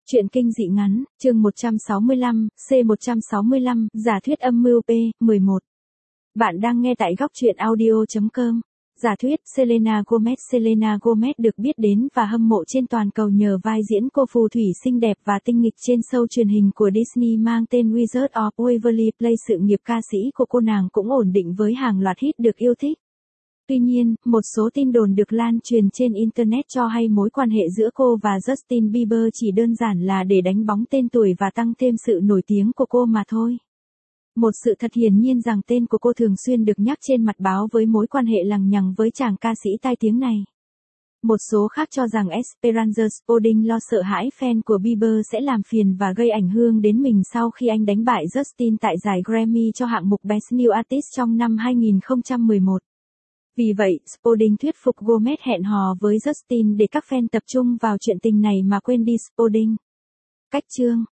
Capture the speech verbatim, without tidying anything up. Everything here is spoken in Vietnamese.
Truyện kinh dị ngắn, chương một trăm sáu mươi lăm, C một trăm sáu mươi lăm, giả thuyết âm mưu P, mười một. Bạn đang nghe tại góc truyện audio chấm com. Giả thuyết, Selena Gomez Selena Gomez được biết đến và hâm mộ trên toàn cầu nhờ vai diễn cô phù thủy xinh đẹp và tinh nghịch trên show truyền hình của Disney mang tên Wizards of Waverly Place. Sự nghiệp ca sĩ của cô nàng cũng ổn định với hàng loạt hit được yêu thích. Tuy nhiên, một số tin đồn được lan truyền trên Internet cho hay mối quan hệ giữa cô và Justin Bieber chỉ đơn giản là để đánh bóng tên tuổi và tăng thêm sự nổi tiếng của cô mà thôi. Một sự thật hiển nhiên rằng tên của cô thường xuyên được nhắc trên mặt báo với mối quan hệ lằng nhằng với chàng ca sĩ tai tiếng này. Một số khác cho rằng Esperanza Spalding lo sợ hãi fan của Bieber sẽ làm phiền và gây ảnh hưởng đến mình sau khi anh đánh bại Justin tại giải Grammy cho hạng mục Best New Artist trong năm hai nghìn không trăm mười một. Vì vậy, Spalding thuyết phục Gomez hẹn hò với Justin để các fan tập trung vào chuyện tình này mà quên đi Spalding. Cách chương